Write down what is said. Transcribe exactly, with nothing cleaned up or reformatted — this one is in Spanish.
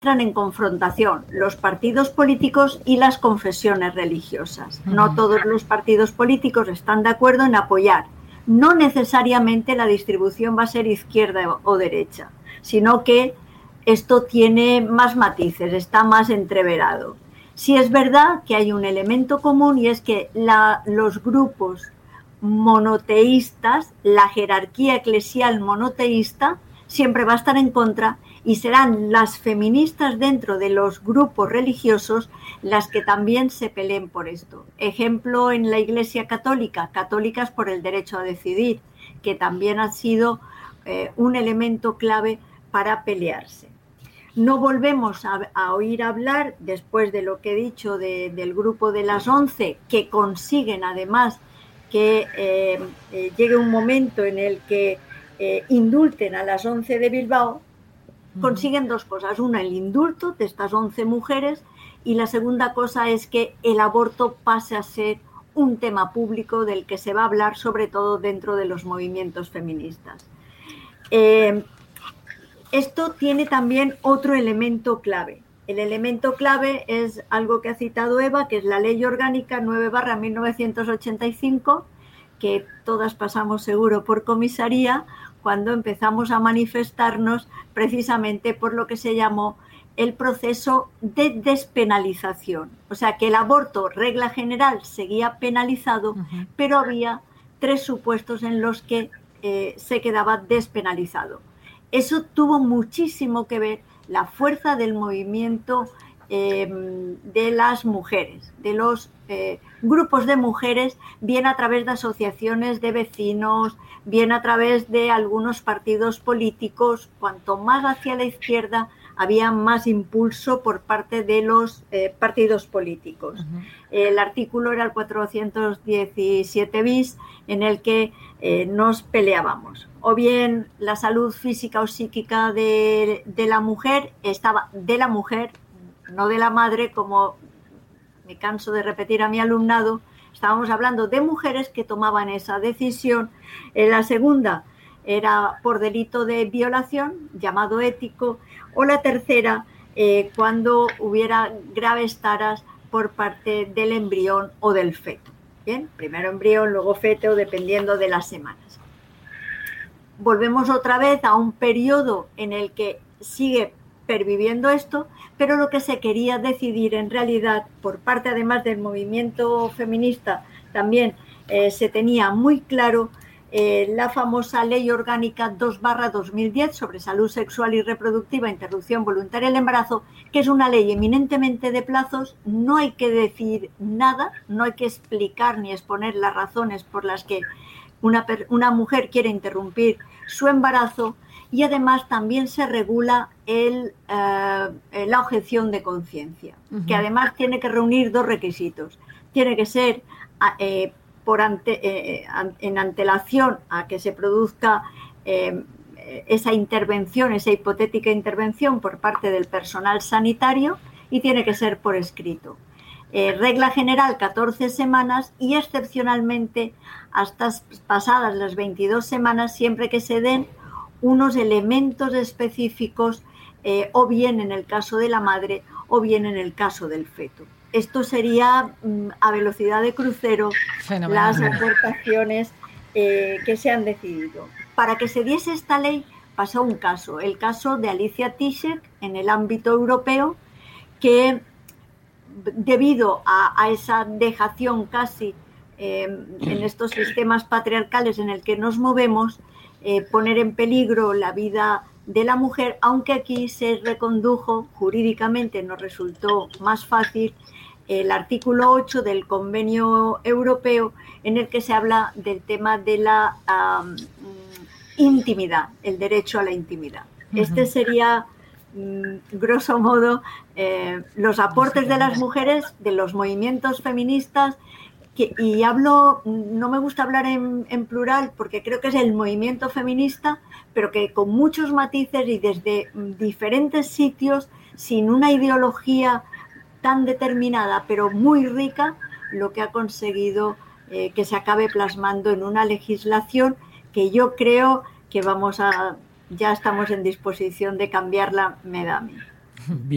entran en confrontación los partidos políticos y las confesiones religiosas. No todos los partidos políticos están de acuerdo en apoyar. No necesariamente la distribución va a ser izquierda o derecha, sino que esto tiene más matices, está más entreverado. Sí es verdad que hay un elemento común y es que la, los grupos monoteístas, la jerarquía eclesial monoteísta, siempre va a estar en contra y serán las feministas dentro de los grupos religiosos las que también se peleen por esto. Ejemplo en la Iglesia Católica, Católicas por el Derecho a Decidir, que también ha sido eh, un elemento clave para pelearse. No volvemos a, a oír hablar, después de lo que he dicho de, del grupo de las once, que consiguen además que eh, eh, llegue un momento en el que Eh, indulten a las once de Bilbao, consiguen dos cosas. Una, el indulto de estas once mujeres, y la segunda cosa es que el aborto pase a ser un tema público del que se va a hablar, sobre todo dentro de los movimientos feministas. Eh, esto tiene también otro elemento clave. El elemento clave es algo que ha citado Eva, que es la Ley Orgánica nueve barra mil novecientos ochenta y cinco, que todas pasamos seguro por comisaría cuando empezamos a manifestarnos precisamente por lo que se llamó el proceso de despenalización. O sea, que el aborto, regla general, seguía penalizado, uh-huh. pero había tres supuestos en los que eh, se quedaba despenalizado. Eso tuvo muchísimo que ver la fuerza del movimiento eh, de las mujeres, de los eh, grupos de mujeres, bien a través de asociaciones de vecinos, bien a través de algunos partidos políticos. Cuanto más hacia la izquierda, había más impulso por parte de los eh, partidos políticos. Uh-huh. El artículo era el cuatrocientos diecisiete bis, en el que eh, nos peleábamos. O bien la salud física o psíquica de, de la mujer estaba de la mujer, no de la madre, como me canso de repetir a mi alumnado. Estábamos hablando de mujeres que tomaban esa decisión. En la segunda era por delito de violación, llamado ético, o la tercera, eh, cuando hubiera graves taras por parte del embrión o del feto. Bien, primero embrión, luego feto, dependiendo de las semanas. Volvemos otra vez a un periodo en el que sigue perviviendo esto, pero lo que se quería decidir en realidad, por parte además del movimiento feminista, también eh, se tenía muy claro eh, la famosa Ley Orgánica dos barra dos mil diez sobre salud sexual y reproductiva, interrupción voluntaria del embarazo, que es una ley eminentemente de plazos. No hay que decir nada, no hay que explicar ni exponer las razones por las que una, una mujer quiere interrumpir su embarazo. Y además también se regula el, eh, la objeción de conciencia, uh-huh. que además tiene que reunir dos requisitos. Tiene que ser eh, por ante, eh, en antelación a que se produzca eh, esa intervención, esa hipotética intervención por parte del personal sanitario, y tiene que ser por escrito. Eh, regla general, catorce semanas, y excepcionalmente hasta pasadas las veintidós semanas, siempre que se den unos elementos específicos, eh, o bien en el caso de la madre o bien en el caso del feto. Esto sería mm, a velocidad de crucero Fenomenal. Las aportaciones eh, que se han decidido. Para que se diese esta ley pasó un caso, el caso de Alicia Tischek en el ámbito europeo, que debido a, a esa dejación casi eh, en estos sistemas patriarcales en el que nos movemos, Eh, poner en peligro la vida de la mujer, aunque aquí se recondujo jurídicamente, nos resultó más fácil el artículo ocho del Convenio Europeo, en el que se habla del tema de la um, intimidad, el derecho a la intimidad. Uh-huh. Este sería, mm, grosso modo, eh, los aportes de las mujeres, de los movimientos feministas. Que, y hablo, no me gusta hablar en, en plural porque creo que es el movimiento feminista, pero que con muchos matices y desde diferentes sitios, sin una ideología tan determinada, pero muy rica, lo que ha conseguido eh, que se acabe plasmando en una legislación que yo creo que vamos a, ya estamos en disposición de cambiarla, me da a mí.